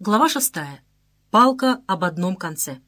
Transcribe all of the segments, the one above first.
Глава 6. Палка об одном конце.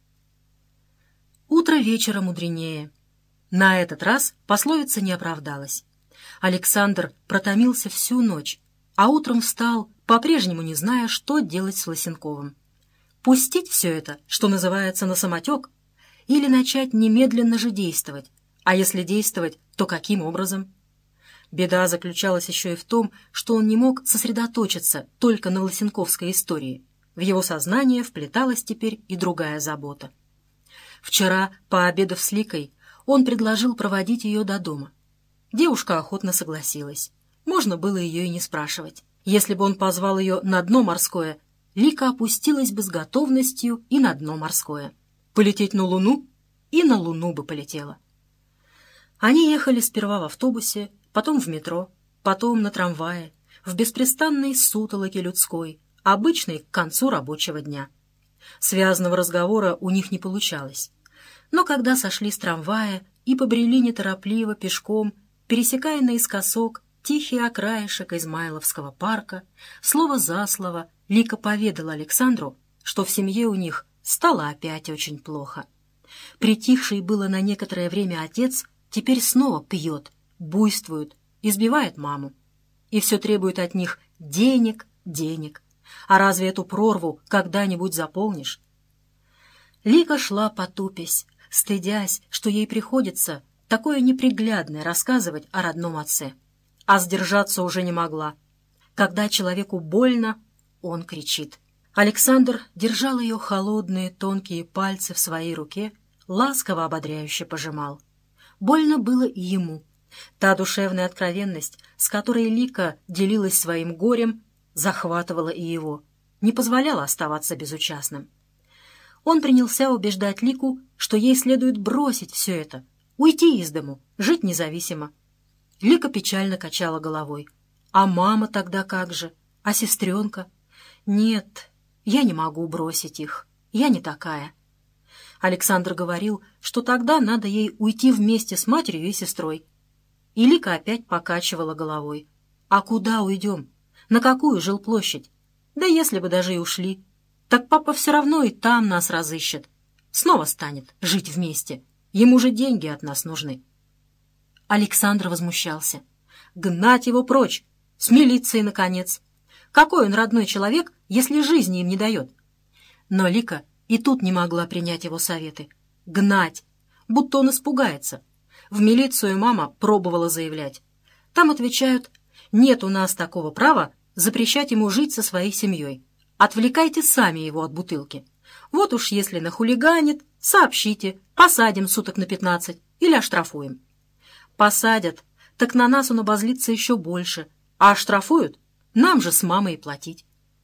Утро вечера мудренее. На этот раз пословица не оправдалась. Александр протомился всю ночь, а утром встал, по-прежнему не зная, что делать с Лысенковым. Пустить все это, что называется, на самотек, или начать немедленно же действовать, а если действовать, то каким образом? Беда заключалась еще и в том, что он не мог сосредоточиться только на лысенковской истории. В его сознание вплеталась теперь и другая забота. Вчера, пообедав с Ликой, он предложил проводить ее до дома. Девушка охотно согласилась. Можно было ее и не спрашивать. Если бы он позвал ее на дно морское, Лика опустилась бы с готовностью и на дно морское. Полететь на Луну? И на Луну бы полетела. Они ехали сперва в автобусе, потом в метро, потом на трамвае, в беспрестанной сутолоке людской, обычной к концу рабочего дня. Связанного разговора у них не получалось. Но когда сошли с трамвая и побрели неторопливо пешком, пересекая наискосок тихий окраешек Измайловского парка, слово за слово Лика поведала Александру, что в семье у них стало опять очень плохо. Притихший было на некоторое время отец теперь снова пьет, буйствует, избивает маму. И все требует от них денег, денег. А разве эту прорву когда-нибудь заполнишь? Лика шла потупясь, стыдясь, что ей приходится такое неприглядное рассказывать о родном отце. А сдержаться уже не могла. Когда человеку больно, он кричит. Александр держал ее холодные тонкие пальцы в своей руке, ласково ободряюще пожимал. Больно было и ему. Та душевная откровенность, с которой Лика делилась своим горем, захватывала и его, не позволяла оставаться безучастным. Он принялся убеждать Лику, что ей следует бросить все это, уйти из дому, жить независимо. Лика печально качала головой. «А мама тогда как же? А сестренка?» «Нет, я не могу бросить их. Я не такая». Александр говорил, что тогда надо ей уйти вместе с матерью и сестрой. И Лика опять покачивала головой. «А куда уйдем? На какую жилплощадь? Да если бы даже и ушли, так папа все равно и там нас разыщет. Снова станет жить вместе. Ему же деньги от нас нужны». Александр возмущался. Гнать его прочь, с милицией, наконец. Какой он родной человек, если жизни им не дает? Но Лика и тут не могла принять его советы. Гнать, будто он испугается. В милицию мама пробовала заявлять. Там отвечают: нет у нас такого права запрещать ему жить со своей семьей. Отвлекайте сами его от бутылки. Вот уж если нахулиганит, сообщите, посадим суток на 15 или оштрафуем. Посадят, так на нас он обозлится еще больше, а оштрафуют, нам же с мамой и платить.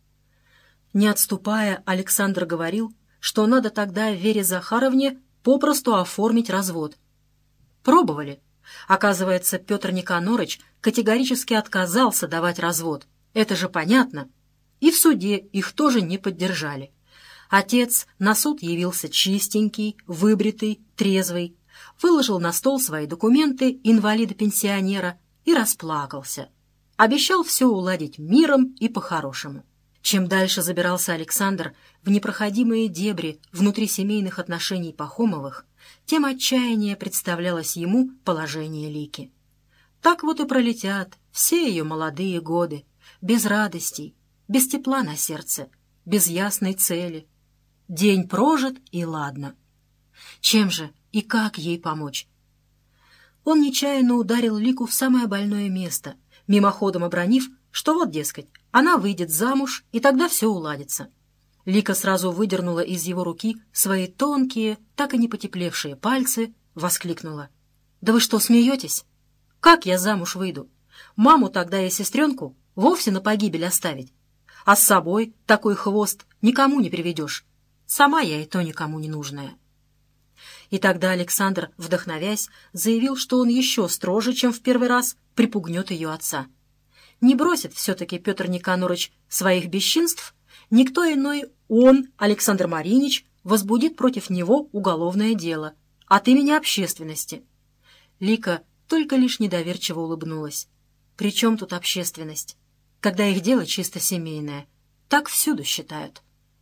Не отступая, Александр говорил, что надо тогда Вере Захаровне попросту оформить развод. Пробовали. Оказывается, Петр Никонорыч категорически отказался давать развод. Это же понятно. И в суде их тоже не поддержали. Отец на суд явился чистенький, выбритый, трезвый, выложил на стол свои документы инвалида-пенсионера и расплакался. Обещал все уладить миром и по-хорошему. Чем дальше забирался Александр в непроходимые дебри внутрисемейных отношений Пахомовых, тем отчаяннее представлялось ему положение Лики. Так вот и пролетят все ее молодые годы, без радостей, без тепла на сердце, без ясной цели. День прожит, и ладно. Чем же и как ей помочь? Он нечаянно ударил Лику в самое больное место, мимоходом обронив, что вот, дескать, она выйдет замуж, и тогда все уладится. Лика сразу выдернула из его руки свои тонкие, так и не потеплевшие пальцы, воскликнула. «Да вы что, смеетесь? Как я замуж выйду? Маму тогда и сестренку вовсе на погибель оставить. А с собой такой хвост никому не приведешь. Сама я и то никому не нужная». И тогда Александр, вдохновясь, заявил, что он еще строже, чем в первый раз, припугнет ее отца. Не бросит все-таки Петр Никонорыч своих бесчинств, никто иной он, Александр Маринич, возбудит против него уголовное дело от имени общественности. Лика только лишь недоверчиво улыбнулась. «При чем тут общественность? Когда их дело чисто семейное, Так всюду считают.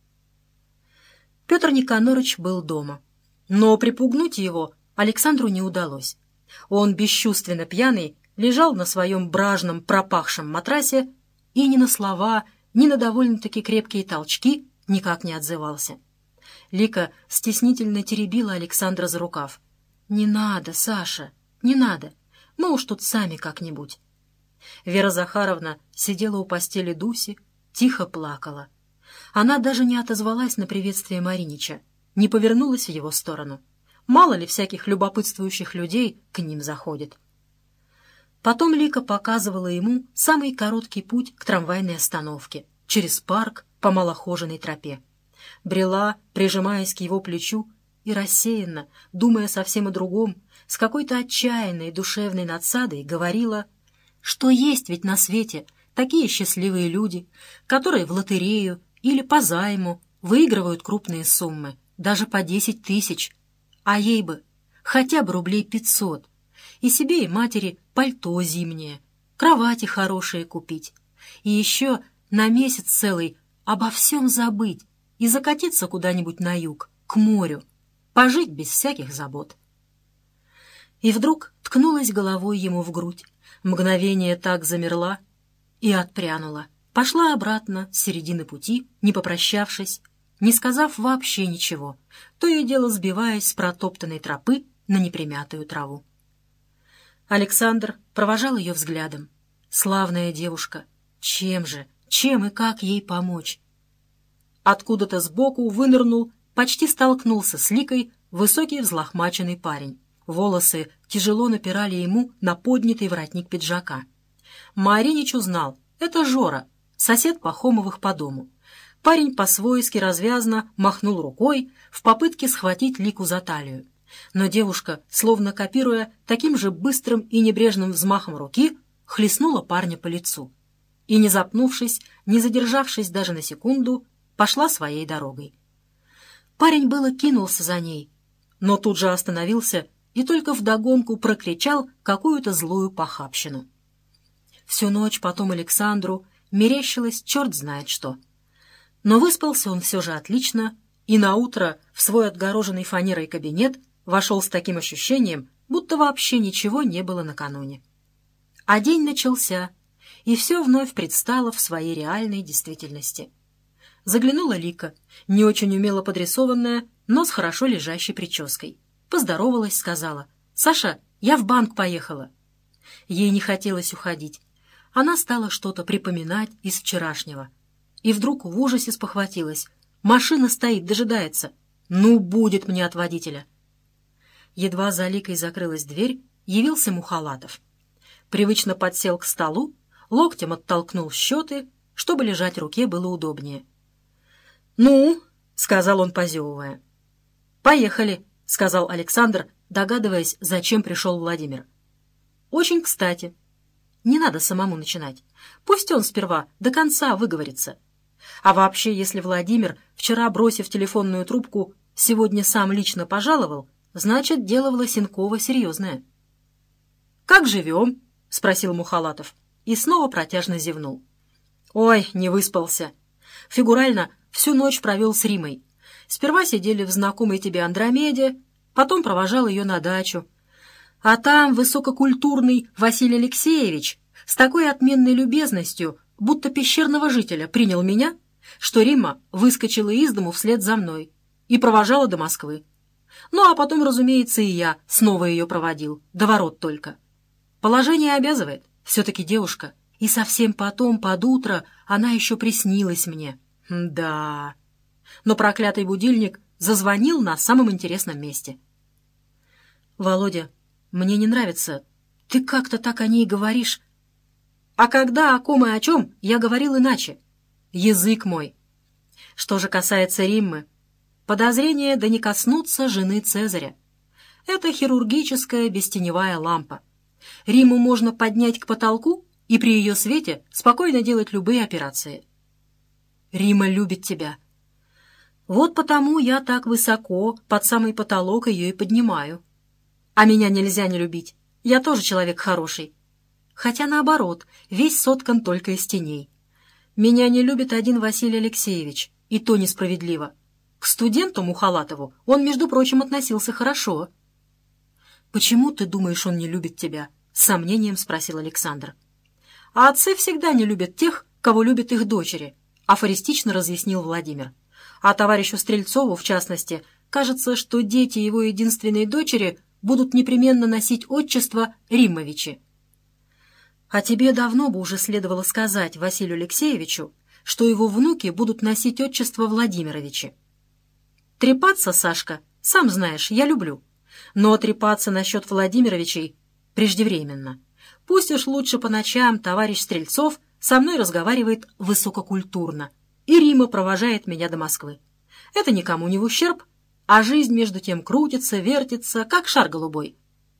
Петр Никанорович был дома, но припугнуть его Александру не удалось. Он, бесчувственно пьяный, лежал на своем бражном пропахшем матрасе и ни на слова, ни на довольно-таки крепкие толчки никак не отзывался. Лика стеснительно теребила Александра за рукав. «Не надо, Саша, не надо. Мы уж тут сами как-нибудь». Вера Захаровна сидела у постели Дуси, тихо плакала. Она даже не отозвалась на приветствие Маринича, не повернулась в его сторону. Мало ли всяких любопытствующих людей к ним заходит. Потом Лика показывала ему самый короткий путь к трамвайной остановке, через парк по малохоженной тропе. Брела, прижимаясь к его плечу, и рассеянно, думая совсем о другом, с какой-то отчаянной душевной надсадой говорила, что есть ведь на свете такие счастливые люди, которые в лотерею или по займу выигрывают крупные суммы, даже по 10 тысяч, а ей бы хотя бы рублей 500, и себе и матери пальто зимнее, кровати хорошие купить, и еще на месяц целый обо всем забыть и закатиться куда-нибудь на юг, к морю, пожить без всяких забот. И вдруг ткнулась головой ему в грудь, мгновение так замерла и отпрянула, пошла обратно с середины пути, не попрощавшись, не сказав вообще ничего, то и дело сбиваясь с протоптанной тропы на непримятую траву. Александр провожал ее взглядом. Славная девушка. Чем и как ей помочь? Откуда-то сбоку вынырнул, почти столкнулся с Ликой высокий взлохмаченный парень. Волосы тяжело напирали ему на поднятый воротник пиджака. Маринич узнал. Это Жора, сосед Пахомовых по дому. Парень по-свойски развязно махнул рукой в попытке схватить Лику за талию. Но девушка, словно копируя таким же быстрым и небрежным взмахом руки, хлестнула парня по лицу. И, не запнувшись, не задержавшись даже на секунду, пошла своей дорогой. Парень было кинулся за ней, но тут же остановился и только вдогонку прокричал какую-то злую похабщину. Всю ночь потом Александру мерещилось черт знает что. Но выспался он все же отлично, и наутро в свой отгороженный фанерой кабинет вошел с таким ощущением, будто вообще ничего не было накануне. А день начался, и все вновь предстало в своей реальной действительности. Заглянула Лика, не очень умело подрисованная, но с хорошо лежащей прической. Поздоровалась, сказала: «Саша, я в банк поехала». Ей не хотелось уходить. Она стала что-то припоминать из вчерашнего. И вдруг в ужасе спохватилась. Машина стоит, дожидается. Ну, будет мне от водителя. Едва за Ликой закрылась дверь, явился Мухалатов. Привычно подсел к столу, локтем оттолкнул счеты, чтобы лежать в руке было удобнее. «Ну?» — сказал он, позевывая. «Поехали», — сказал Александр, догадываясь, зачем пришел Владимир. «Очень кстати. Не надо самому начинать. Пусть он сперва до конца выговорится. А вообще, если Владимир, вчера бросив телефонную трубку, сегодня сам лично пожаловал, значит, дело в Лосенкова серьезное». «Как живем?» — спросил Мухалатов и снова протяжно зевнул. «Ой, не выспался. Фигурально всю ночь провел с Римой. Сперва сидели в знакомой тебе Андромеде, потом провожал ее на дачу. А там высококультурный Василий Алексеевич с такой отменной любезностью, будто пещерного жителя, принял меня, что Рима выскочила из дому вслед за мной и провожала до Москвы. Ну, а потом, разумеется, и я снова ее проводил, до ворот только. Положение обязывает, все-таки девушка, и совсем потом, под утро, она еще приснилась мне. Да. Но проклятый будильник зазвонил на самом интересном месте. «Володя, мне не нравится. Ты как-то так о ней говоришь. А когда, о ком и о чем, я говорил иначе. Язык мой. Что же касается Риммы, подозрения да не коснутся жены Цезаря. Это хирургическая бестеневая лампа. Римму можно поднять к потолку и при ее свете спокойно делать любые операции. Римма любит тебя. Вот потому я так высоко, под самый потолок ее и поднимаю. А меня нельзя не любить. Я тоже человек хороший. Хотя наоборот, весь соткан только из теней. Меня не любит один Василий Алексеевич, и то несправедливо. К студенту Мухалатову он, между прочим, относился хорошо». «Почему ты думаешь, он не любит тебя?» — с сомнением спросил Александр. «А отцы всегда не любят тех, кого любят их дочери», — афористично разъяснил Владимир. «А товарищу Стрельцову, в частности, кажется, что дети его единственной дочери будут непременно носить отчество Риммовичи». «А тебе давно бы уже следовало сказать Василию Алексеевичу, что его внуки будут носить отчество Владимировичи. Трепаться, Сашка, сам знаешь, я люблю. Но трепаться насчет Владимировичей преждевременно. Пусть уж лучше по ночам товарищ Стрельцов со мной разговаривает высококультурно, и Рима провожает меня до Москвы. Это никому не в ущерб, а жизнь между тем крутится, вертится, как шар голубой».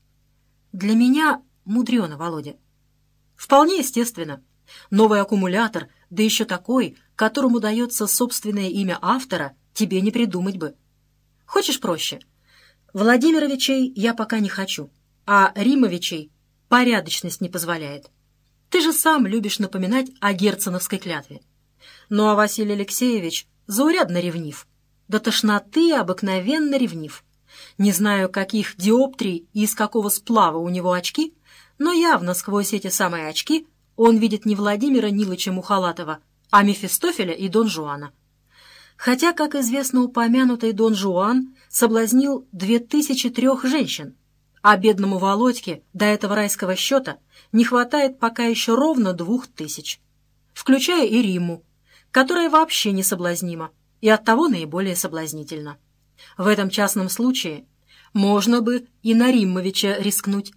«Для меня мудрено, Володя». «Вполне естественно. Новый аккумулятор, да еще такой, которому дается собственное имя автора, тебе не придумать бы. Хочешь проще? Владимировичей я пока не хочу, а Римовичей порядочность не позволяет. Ты же сам любишь напоминать о герценовской клятве. Ну а Василий Алексеевич заурядно ревнив, до тошноты обыкновенно ревнив. Не знаю, каких диоптрий и из какого сплава у него очки, но явно сквозь эти самые очки он видит не Владимира Нилыча Мухалатова, а Мефистофеля и Дон Жуана. Хотя, как известно, упомянутый Дон Жуан соблазнил 2003 женщин, а бедному Володьке до этого райского счета не хватает пока еще ровно 2000, включая и Римму, которая вообще не соблазнима и оттого наиболее соблазнительна. В этом частном случае можно бы и на Риммовича рискнуть.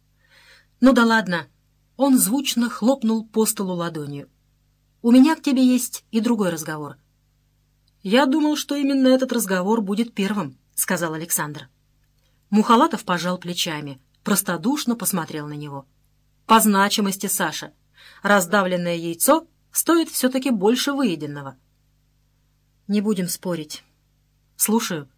«Ну да ладно», — он звучно хлопнул по столу ладонью. «У меня к тебе есть и другой разговор». «Я думал, что именно этот разговор будет первым», — сказал Александр. Мухалатов пожал плечами, простодушно посмотрел на него. «По значимости, Саша, раздавленное яйцо стоит все-таки больше выеденного». «Не будем спорить». «Слушаю».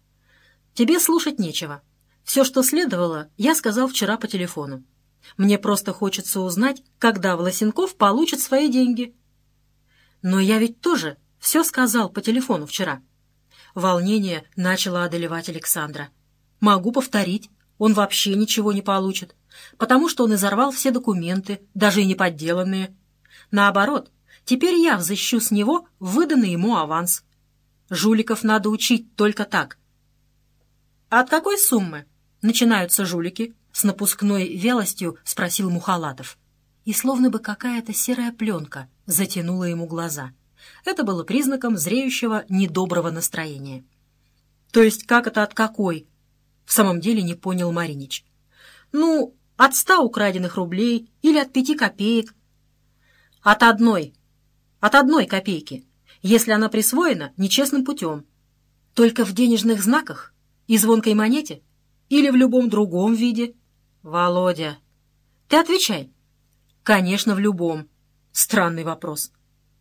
«Тебе слушать нечего. Все, что следовало, я сказал вчера по телефону. Мне просто хочется узнать, когда Власенков получит свои деньги». «Но я ведь тоже все сказал по телефону вчера». Волнение начало одолевать Александра. «Могу повторить, он вообще ничего не получит, потому что он изорвал все документы, даже и неподделанные. Наоборот, теперь я взыщу с него выданный ему аванс. Жуликов надо учить только так». «А от какой суммы начинаются жулики?» — с напускной вялостью спросил Мухалатов. И словно бы какая-то серая пленка затянула ему глаза. Это было признаком зреющего недоброго настроения. «То есть как это от какой?» — в самом деле не понял Маринич. «Ну, от 100 украденных рублей или от 5 копеек?» От одной копейки, если она присвоена нечестным путем. Только в денежных знаках и звонкой монете или в любом другом виде?» «Володя, ты отвечай». «Конечно, в любом». Странный вопрос.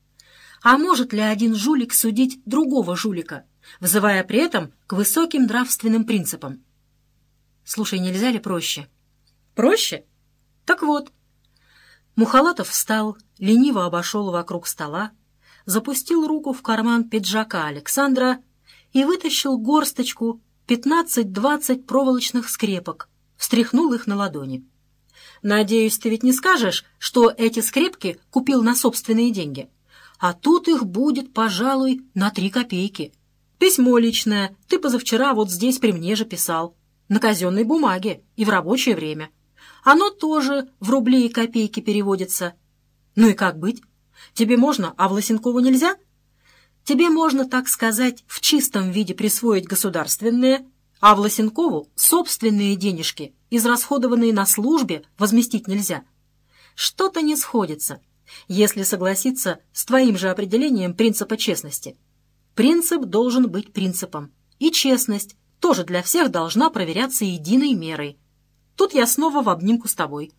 А может ли один жулик судить другого жулика, взывая при этом к высоким нравственным принципам? «Слушай, нельзя ли проще?» «Проще? Так вот». Мухалатов встал, лениво обошел вокруг стола, запустил руку в карман пиджака Александра и вытащил горсточку 15-20 проволочных скрепок, встряхнул их на ладони. «Надеюсь, ты ведь не скажешь, что эти скрепки купил на собственные деньги? А тут их будет, пожалуй, на 3 копейки. Письмо личное ты позавчера вот здесь при мне же писал, на казенной бумаге и в рабочее время. Оно тоже в рубли и копейки переводится. Ну и как быть? Тебе можно, а Власенкову нельзя? Тебе можно, так сказать, в чистом виде присвоить государственные, а Власенкову собственные денежки, израсходованные на службе, возместить нельзя. Что-то не сходится, если согласиться с твоим же определением принципа честности. Принцип должен быть принципом, и честность тоже для всех должна проверяться единой мерой. Тут я снова в обнимку с тобой».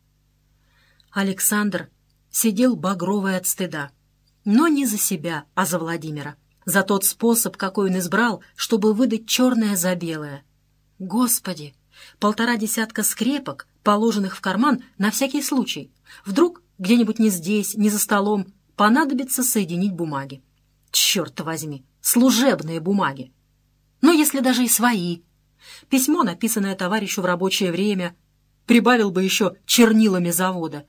Александр сидел багровый от стыда, но не за себя, а за Владимира, за тот способ, какой он избрал, чтобы выдать черное за белое. Господи! 1,5 десятка скрепок, положенных в карман на всякий случай. Вдруг где-нибудь не здесь, не за столом, понадобится соединить бумаги. Черт возьми, служебные бумаги. Но если даже и свои. Письмо, написанное товарищу в рабочее время, прибавил бы еще чернилами завода.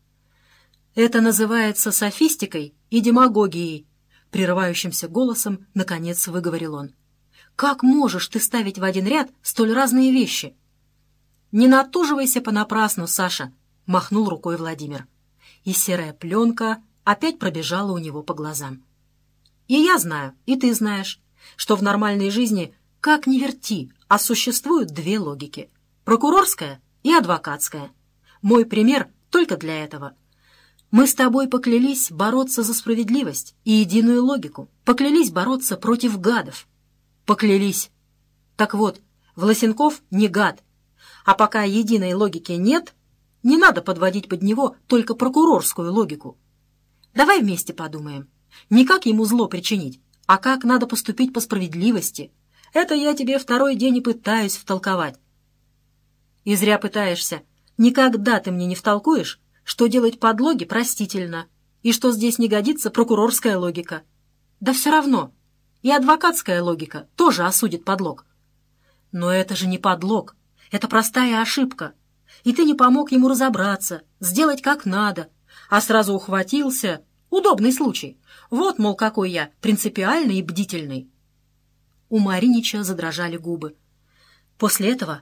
Это называется софистикой и демагогией, прерывающимся голосом, наконец, выговорил он. Как можешь ты ставить в один ряд столь разные вещи? Не натуживайся понапрасну, Саша, махнул рукой Владимир. И серая пленка опять пробежала у него по глазам. И я знаю, и ты знаешь, что в нормальной жизни, как ни верти, а существуют две логики — прокурорская и адвокатская. Мой пример только для этого. Мы с тобой поклялись бороться за справедливость и единую логику, поклялись бороться против гадов. Поклялись. Так вот, Власенков не гад, а пока единой логики нет, не надо подводить под него только прокурорскую логику. Давай вместе подумаем. Не как ему зло причинить, а как надо поступить по справедливости. Это я тебе второй день и пытаюсь втолковать. И зря пытаешься. Никогда ты мне не втолкуешь, что делать подлоги простительно, и что здесь не годится прокурорская логика. Да все равно. И адвокатская логика тоже осудит подлог. Но это же не подлог. Это простая ошибка. И ты не помог ему разобраться, сделать как надо, а сразу ухватился. Удобный случай. Вот, мол, какой я принципиальный и бдительный. У Маринича задрожали губы. После этого,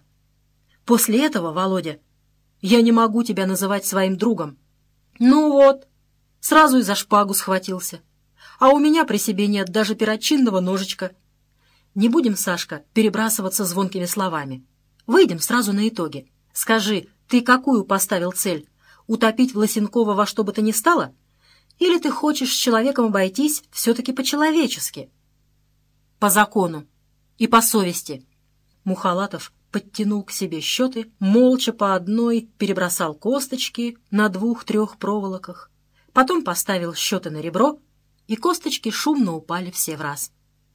Володя, я не могу тебя называть своим другом. Ну вот, сразу и за шпагу схватился. А у меня при себе нет даже перочинного ножичка. Не будем, Сашка, перебрасываться звонкими словами. Выйдем сразу на итоги. Скажи, ты какую поставил цель? Утопить Власенкова во что бы то ни стало? Или ты хочешь с человеком обойтись все-таки по-человечески? По закону и по совести. Мухалатов подтянул к себе счеты, молча по одной перебросал косточки на 2-3 проволоках, потом поставил счеты на ребро, и косточки шумно упали все в раз.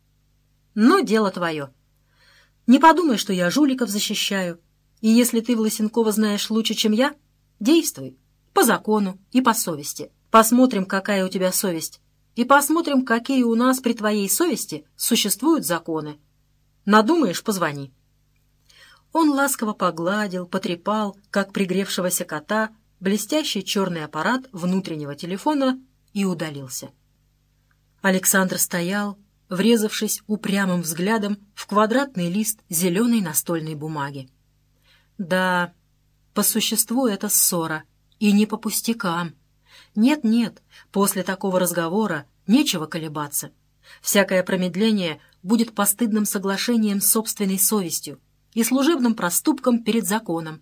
Но дело твое. Не подумай, что я жуликов защищаю, и если ты Власенкова знаешь лучше, чем я, действуй по закону и по совести. Посмотрим, какая у тебя совесть, и посмотрим, какие у нас при твоей совести существуют законы. Надумаешь — позвони». Он ласково погладил, потрепал, как пригревшегося кота, блестящий черный аппарат внутреннего телефона и удалился. Александр стоял, врезавшись упрямым взглядом в квадратный лист зеленой настольной бумаги. Да, по существу это ссора, и не по пустякам. Нет-нет, после такого разговора нечего колебаться. Всякое промедление будет постыдным соглашением с собственной совестью и служебным проступком перед законом.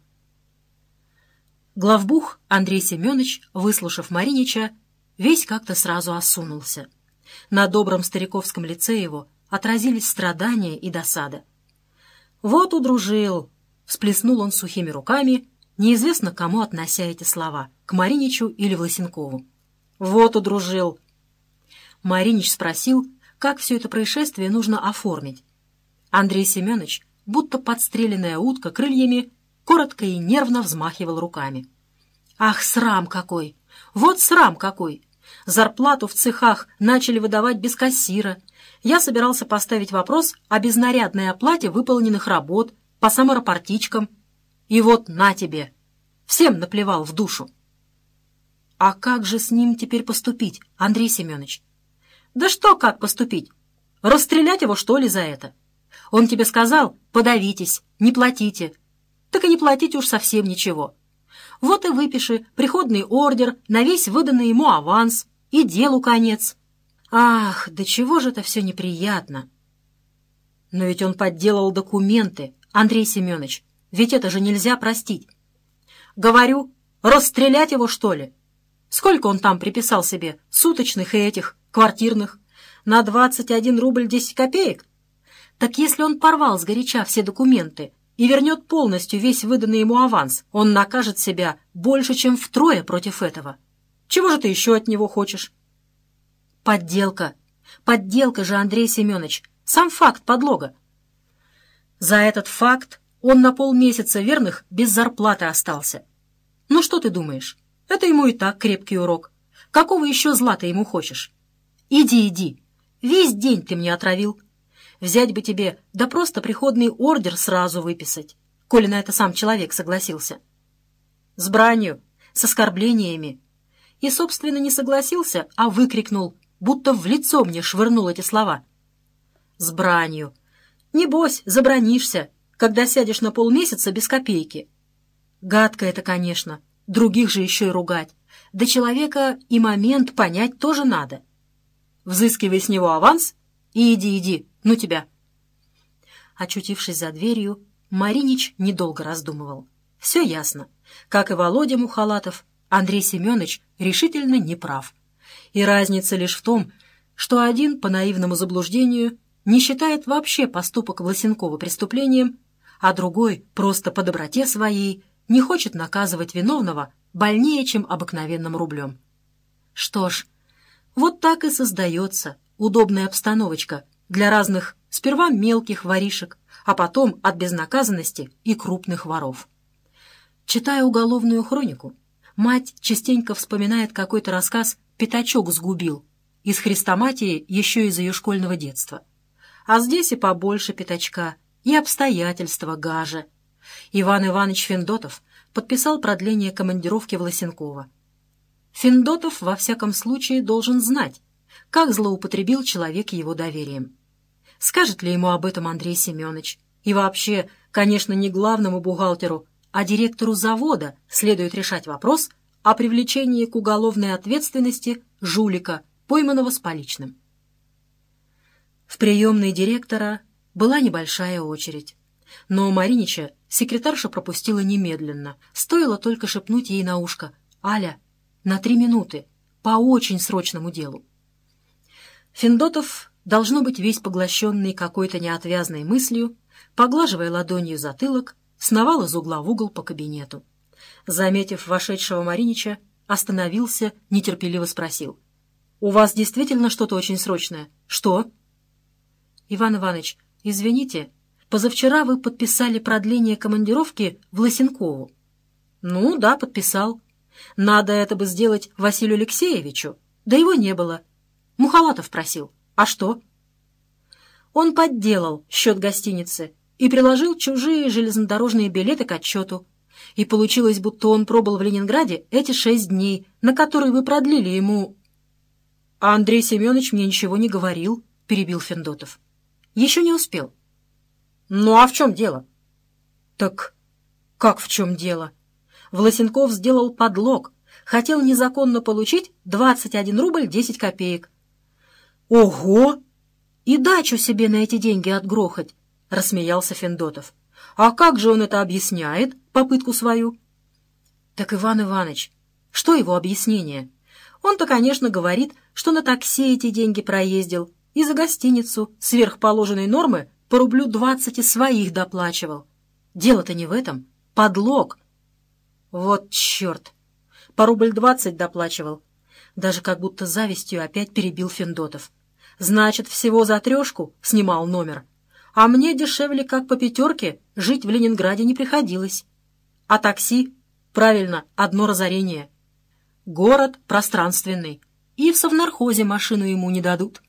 Главбух Андрей Семенович, выслушав Маринича, весь как-то сразу осунулся. На добром стариковском лице его отразились страдания и досада. «Вот удружил!» — всплеснул он сухими руками, неизвестно кому относя эти слова, к Мариничу или Власенкову. «Вот удружил!» Маринич спросил, как все это происшествие нужно оформить. Андрей Семенович, будто подстреленная утка крыльями, коротко и нервно взмахивал руками. «Ах, срам какой! Вот срам какой! Зарплату в цехах начали выдавать без кассира. Я собирался поставить вопрос о безнарядной оплате выполненных работ по саморапортичкам. И вот на тебе! Всем наплевал в душу!» «А как же с ним теперь поступить, Андрей Семенович?» «Да что как поступить? Расстрелять его, что ли, за это? Он тебе сказал: подавитесь, не платите. Так и не платите уж совсем ничего. Вот и выпиши приходный ордер на весь выданный ему аванс, и делу конец. Ах, да чего же это все неприятно!» «Но ведь он подделал документы, Андрей Семенович, ведь это же нельзя простить. Говорю, расстрелять его, что ли? Сколько он там приписал себе суточных и этих квартирных? На 21 рубль 10 копеек? Так если он порвал сгоряча все документы и вернет полностью весь выданный ему аванс, он накажет себя больше, чем втрое против этого. Чего же ты еще от него хочешь?» «Подделка. Подделка же, Андрей Семенович. Сам факт подлога. За этот факт он на полмесяца верных без зарплаты остался. Ну что ты думаешь? Это ему и так крепкий урок. Какого еще зла ты ему хочешь? Иди, иди. Весь день ты мне отравил. Взять бы тебе, да просто приходный ордер сразу выписать, коли на это сам человек согласился. С бранью, с оскорблениями. И, собственно, не согласился, а выкрикнул, будто в лицо мне швырнул эти слова. С бранью. Небось, забранишься, когда сядешь на полмесяца без копейки. Гадко это, конечно, других же еще и ругать. Да человека и момент понять тоже надо. Взыскивай с него аванс и иди, иди, ну тебя. Очутившись за дверью, Маринич недолго раздумывал. Все ясно. Как и Володя Мухалатов, Андрей Семенович решительно не прав. И разница лишь в том, что один по наивному заблуждению не считает вообще поступок Власенкова преступлением, а другой просто по доброте своей не хочет наказывать виновного больнее, чем обыкновенным рублем. Что ж, вот так и создается удобная обстановочка для разных сперва мелких воришек, а потом от безнаказанности и крупных воров. Читая уголовную хронику, мать частенько вспоминает какой-то рассказ «Пятачок сгубил» из хрестоматии еще из ее школьного детства. А здесь и побольше пятачка, и обстоятельства гаже. Иван Иванович Федотов подписал продление командировки Власенкова. Федотов, во всяком случае, должен знать, как злоупотребил человек его доверием. Скажет ли ему об этом Андрей Семенович? И вообще, конечно, не главному бухгалтеру, а директору завода следует решать вопрос о привлечении к уголовной ответственности жулика, пойманного с поличным. В приемной директора была небольшая очередь. Но Маринича секретарша пропустила немедленно. Стоило только шепнуть ей на ушко: «Аля, на 3 минуты, по очень срочному делу». Федотов, должно быть весь поглощенный какой-то неотвязной мыслью, поглаживая ладонью затылок, сновал из угла в угол по кабинету. Заметив вошедшего Маринича, остановился, нетерпеливо спросил: «У вас действительно что-то очень срочное? Что?» «Иван Иванович, извините, позавчера вы подписали продление командировки Власенкову». «Ну, да, подписал. Надо это бы сделать Василию Алексеевичу, да его не было. Мухалатов просил. А что?» Он подделал счет гостиницы и приложил чужие железнодорожные билеты к отчету. И получилось, будто он пробыл в Ленинграде эти 6 дней, на которые вы продлили ему... «А Андрей Семенович мне ничего не говорил», — перебил Федотов. «Еще не успел». «Ну а в чем дело?» «Так как в чем дело? Власенков сделал подлог, хотел незаконно получить 21 рубль 10 копеек». «Ого! И дачу себе на эти деньги отгрохать», — рассмеялся Федотов. «А как же он это объясняет, попытку свою?» «Так, Иван Иванович, что его объяснение? Он-то, конечно, говорит, что на такси эти деньги проездил и за гостиницу сверх положенной нормы по рублю 20 из своих доплачивал. Дело-то не в этом. Подлог». «Вот черт! По рубль 20 доплачивал». Даже как будто завистью опять перебил Федотов. «Значит, всего за 3 снимал номер. А мне дешевле, как по 5, жить в Ленинграде не приходилось. А такси? Правильно, одно разорение. Город пространственный, и в совнархозе машину ему не дадут».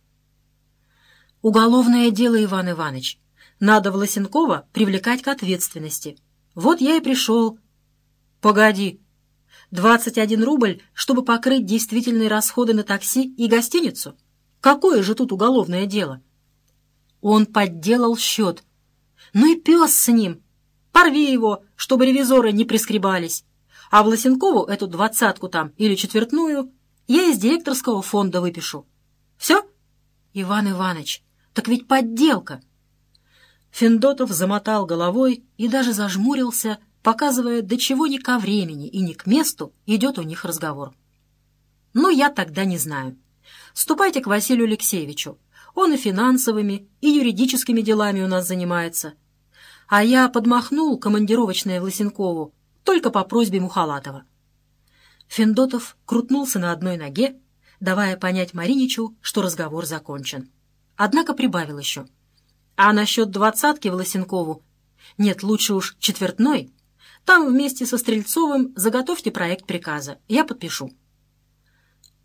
«Уголовное дело, Иван Иванович. Надо Власенкова привлекать к ответственности. Вот я и пришел». «Погоди. 21 рубль, чтобы покрыть действительные расходы на такси и гостиницу? Какое же тут уголовное дело?» «Он подделал счет. Ну и пес с ним. Порви его, чтобы ревизоры не прискребались. А Власенкову эту 20 там или четвертную я из директорского фонда выпишу. Все?» «Иван Иванович, так ведь подделка». Федотов замотал головой и даже зажмурился, показывая, до чего ни ко времени и ни к месту идет у них разговор. «Ну, я тогда не знаю. Ступайте к Василию Алексеевичу. Он и финансовыми, и юридическими делами у нас занимается. А я подмахнул командировочное Власенкову только по просьбе Мухалатова». Федотов крутнулся на одной ноге, давая понять Мариничу, что разговор закончен. Однако прибавил еще: «А насчет 20 Власенкову? Нет, лучше уж четвертной. Там вместе со Стрельцовым заготовьте проект приказа. Я подпишу».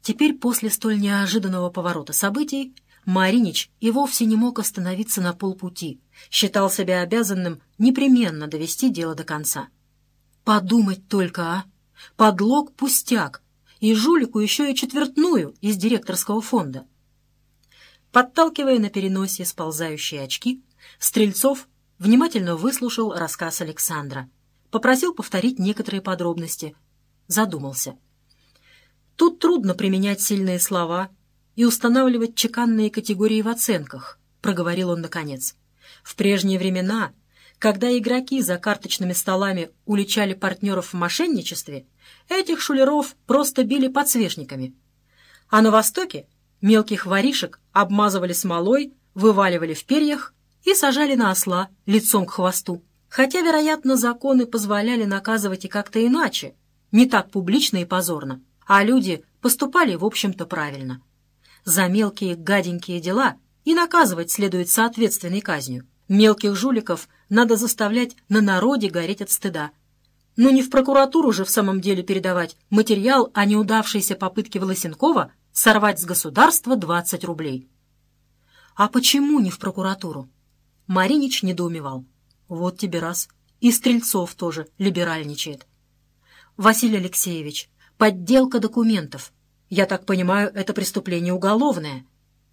Теперь, после столь неожиданного поворота событий, Маринич и вовсе не мог остановиться на полпути, считал себя обязанным непременно довести дело до конца. Подумать только, а! Подлог пустяк, и жулику еще и четвертную из директорского фонда. Подталкивая на переносе сползающие очки, Стрельцов внимательно выслушал рассказ Александра, попросил повторить некоторые подробности, задумался. Тут трудно применять сильные слова и устанавливать чеканные категории в оценках, проговорил он наконец. В прежние времена, когда игроки за карточными столами уличали партнеров в мошенничестве, этих шулеров просто били подсвечниками. А на Востоке мелких воришек обмазывали смолой, вываливали в перьях и сажали на осла лицом к хвосту. Хотя, вероятно, законы позволяли наказывать и как-то иначе, не так публично и позорно, а люди поступали, в общем-то, правильно. За мелкие гаденькие дела и наказывать следует соответственной казнью. Мелких жуликов надо заставлять на народе гореть от стыда. Но не в прокуратуру же в самом деле передавать материал о неудавшейся попытке Волосенкова сорвать с государства 20 рублей. А почему не в прокуратуру? Маринич недоумевал. Вот тебе раз. И Стрельцов тоже либеральничает. Василий Алексеевич, подделка документов. Я так понимаю, это преступление уголовное.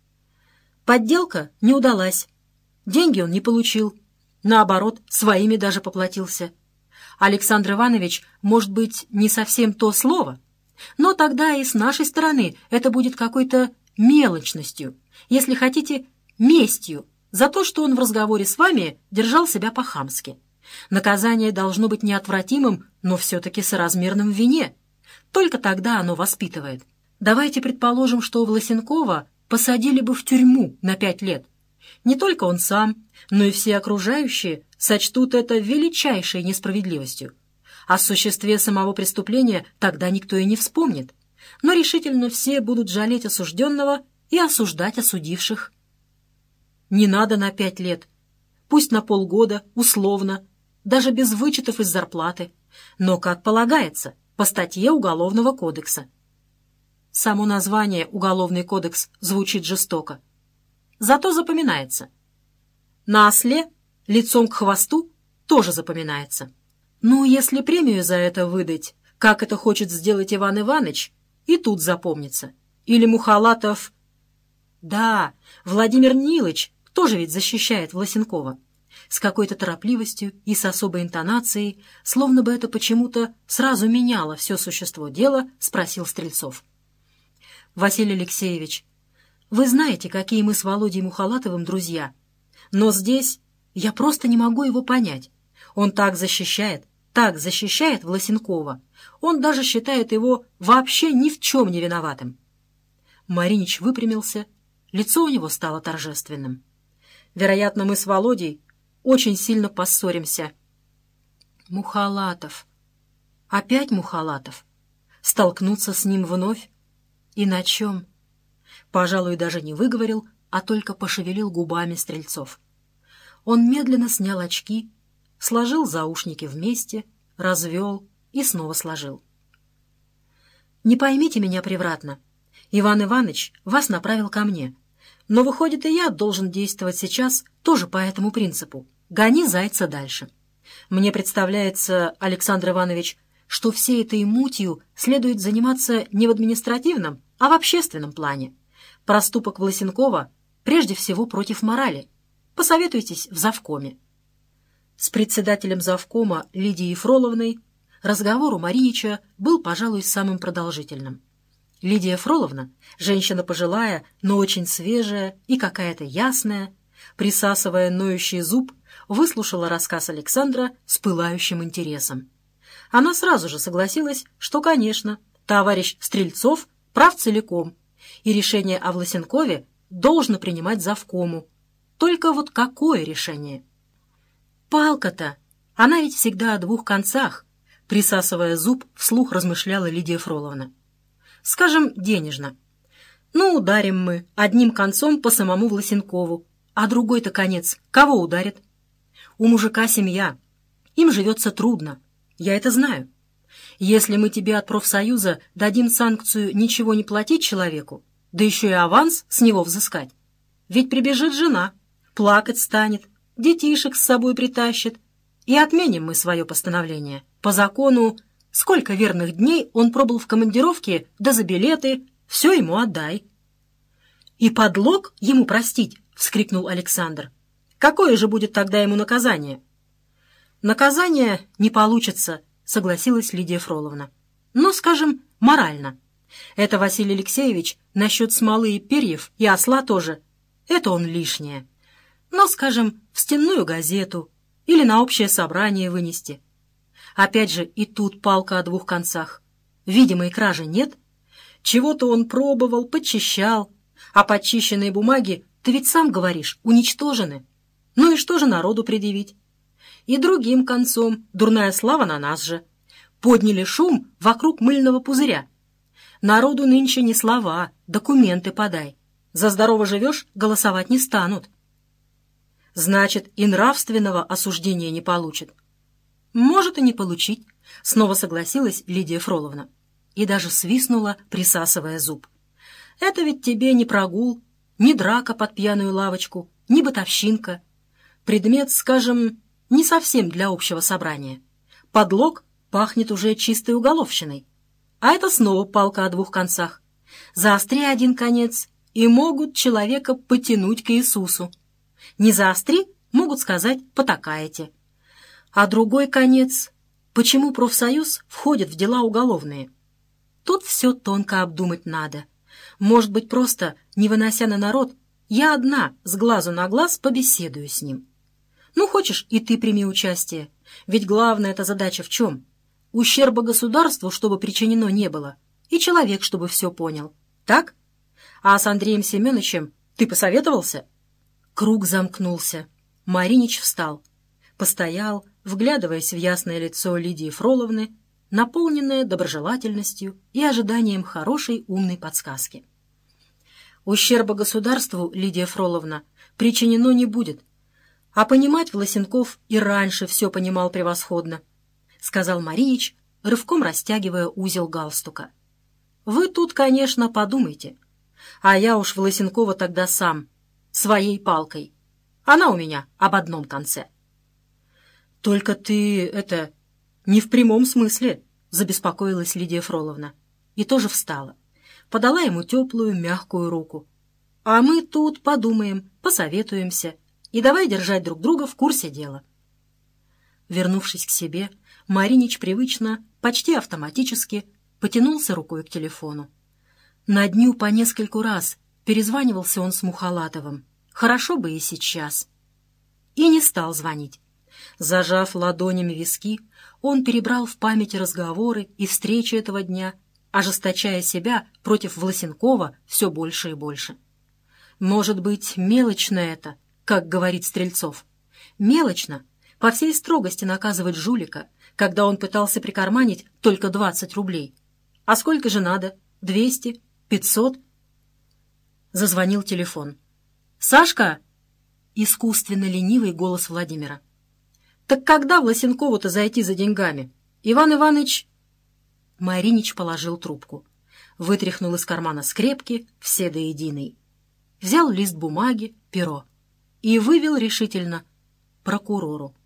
Подделка не удалась. Деньги он не получил. Наоборот, своими даже поплатился. Александр Иванович, может быть, не совсем то слово, но тогда и с нашей стороны это будет какой-то мелочностью, если хотите, местью за то, что он в разговоре с вами держал себя по-хамски. Наказание должно быть неотвратимым, но все-таки соразмерным вине. Только тогда оно воспитывает. Давайте предположим, что Волосенкова посадили бы в тюрьму на 5 лет. Не только он сам, но и все окружающие сочтут это величайшей несправедливостью. О существе самого преступления тогда никто и не вспомнит. Но решительно все будут жалеть осужденного и осуждать осудивших. Не надо на 5 лет. Пусть на полгода, условно, даже без вычетов из зарплаты. Но, как полагается, по статье Уголовного кодекса. Само название «Уголовный кодекс» звучит жестоко. Зато запоминается. На осле, лицом к хвосту, тоже запоминается. Ну, если премию за это выдать, как это хочет сделать Иван Иванович, и тут запомнится. Или Мухалатов... Да, Владимир Нилыч тоже ведь защищает Волосенкова. С какой-то торопливостью и с особой интонацией, словно бы это почему-то сразу меняло все существо дела, спросил Стрельцов. Василий Алексеевич, вы знаете, какие мы с Володей Мухалатовым друзья, но здесь я просто не могу его понять. Он так защищает Волосенкова. Он даже считает его вообще ни в чем не виноватым. Маринич выпрямился, лицо у него стало торжественным. Вероятно, мы с Володей очень сильно поссоримся. Мухалатов. Опять Мухалатов. Столкнуться с ним вновь? И на чем? Пожалуй, даже не выговорил, а только пошевелил губами Стрельцов. Он медленно снял очки, сложил заушники вместе, развел и снова сложил. «Не поймите меня превратно. Иван Иванович вас направил ко мне. Но, выходит, и я должен действовать сейчас тоже по этому принципу. Гони зайца дальше. Мне представляется, Александр Иванович, что всей этой мутью следует заниматься не в административном, а в общественном плане. Проступок Волосенкова прежде всего против морали. Посоветуйтесь в завкоме». С председателем завкома Лидией Фроловной разговор у Маринича был, пожалуй, самым продолжительным. Лидия Фроловна, женщина пожилая, но очень свежая и какая-то ясная, присасывая ноющий зуб, выслушала рассказ Александра с пылающим интересом. Она сразу же согласилась, что, конечно, товарищ Стрельцов прав целиком, и решение о Волосенкове должно принимать завкому. Только вот какое решение? Палка-то, она ведь всегда о двух концах, присасывая зуб, вслух размышляла Лидия Фроловна. Скажем, денежно. Ну, ударим мы одним концом по самому Волосенкову, а другой-то конец кого ударит? У мужика семья, им живется трудно, я это знаю. Если мы тебе от профсоюза дадим санкцию ничего не платить человеку, да еще и аванс с него взыскать, ведь прибежит жена, плакать станет, детишек с собой притащит, и отменим мы свое постановление. По закону, сколько верных дней он пробыл в командировке, да за билеты, все ему отдай». «И подлог ему простить?» — вскрикнул Александр. «Какое же будет тогда ему наказание?» «Наказание не получится», — согласилась Лидия Фроловна. «Но, скажем, морально. Это Василий Алексеевич насчет смолы и перьев, и осла тоже. Это он лишнее. Но, скажем, в стенную газету или на общее собрание вынести. Опять же, и тут палка о двух концах. Видимой кражи нет. Чего-то он пробовал, подчищал, а подчищенные бумаги, ты ведь сам говоришь, уничтожены. Ну и что же народу предъявить? И другим концом дурная слава на нас же. Подняли шум вокруг мыльного пузыря. Народу нынче не слова, документы подай. За здорово живешь, голосовать не станут. Значит, и нравственного осуждения не получит. Может и не получить, снова согласилась Лидия Фроловна. И даже свистнула, присасывая зуб. Это ведь тебе не прогул, не драка под пьяную лавочку, не бытовщинка. Предмет, скажем, не совсем для общего собрания. Подлог пахнет уже чистой уголовщиной. А это снова палка о двух концах. Заостри один конец, и могут человека потянуть к Иисусу. Не заостри, могут сказать, потакаете. А другой конец, почему профсоюз входит в дела уголовные? Тут все тонко обдумать надо. Может быть, просто, не вынося на народ, я одна с глазу на глаз побеседую с ним. Ну, хочешь, и ты прими участие. Ведь главная эта задача в чем? Ущерба государству, чтобы причинено не было, и человек, чтобы все понял. Так? А с Андреем Семеновичем ты посоветовался? Круг замкнулся. Маринич встал. Постоял, вглядываясь в ясное лицо Лидии Фроловны, наполненное доброжелательностью и ожиданием хорошей умной подсказки. Ущерба государству, Лидия Фроловна, причинено не будет. А понимать Власенков и раньше все понимал превосходно, — сказал Маринич, рывком растягивая узел галстука. Вы тут, конечно, подумайте. А я уж Власенкова тогда сам, своей палкой. Она у меня об одном конце. Только ты, это, не в прямом смысле, — забеспокоилась Лидия Фроловна. И тоже встала. Подала ему теплую, мягкую руку. А мы тут подумаем, посоветуемся, и давай держать друг друга в курсе дела. Вернувшись к себе, Маринич привычно, почти автоматически, потянулся рукой к телефону. На дню по нескольку раз перезванивался он с Мухалатовым. Хорошо бы и сейчас. И не стал звонить. Зажав ладонями виски, он перебрал в памяти разговоры и встречи этого дня, ожесточая себя против Власенкова все больше и больше. Может быть, мелочно это, как говорит Стрельцов. Мелочно по всей строгости наказывать жулика, когда он пытался прикарманить только 20 рублей. А сколько же надо? 200? 500? Зазвонил телефон. «Сашка!» — искусственно ленивый голос Владимира. «Так когда Власенкову-то зайти за деньгами? Иван Иваныч...» Маринич положил трубку. Вытряхнул из кармана скрепки, все до единой. Взял лист бумаги, перо и вывел решительно: прокурору.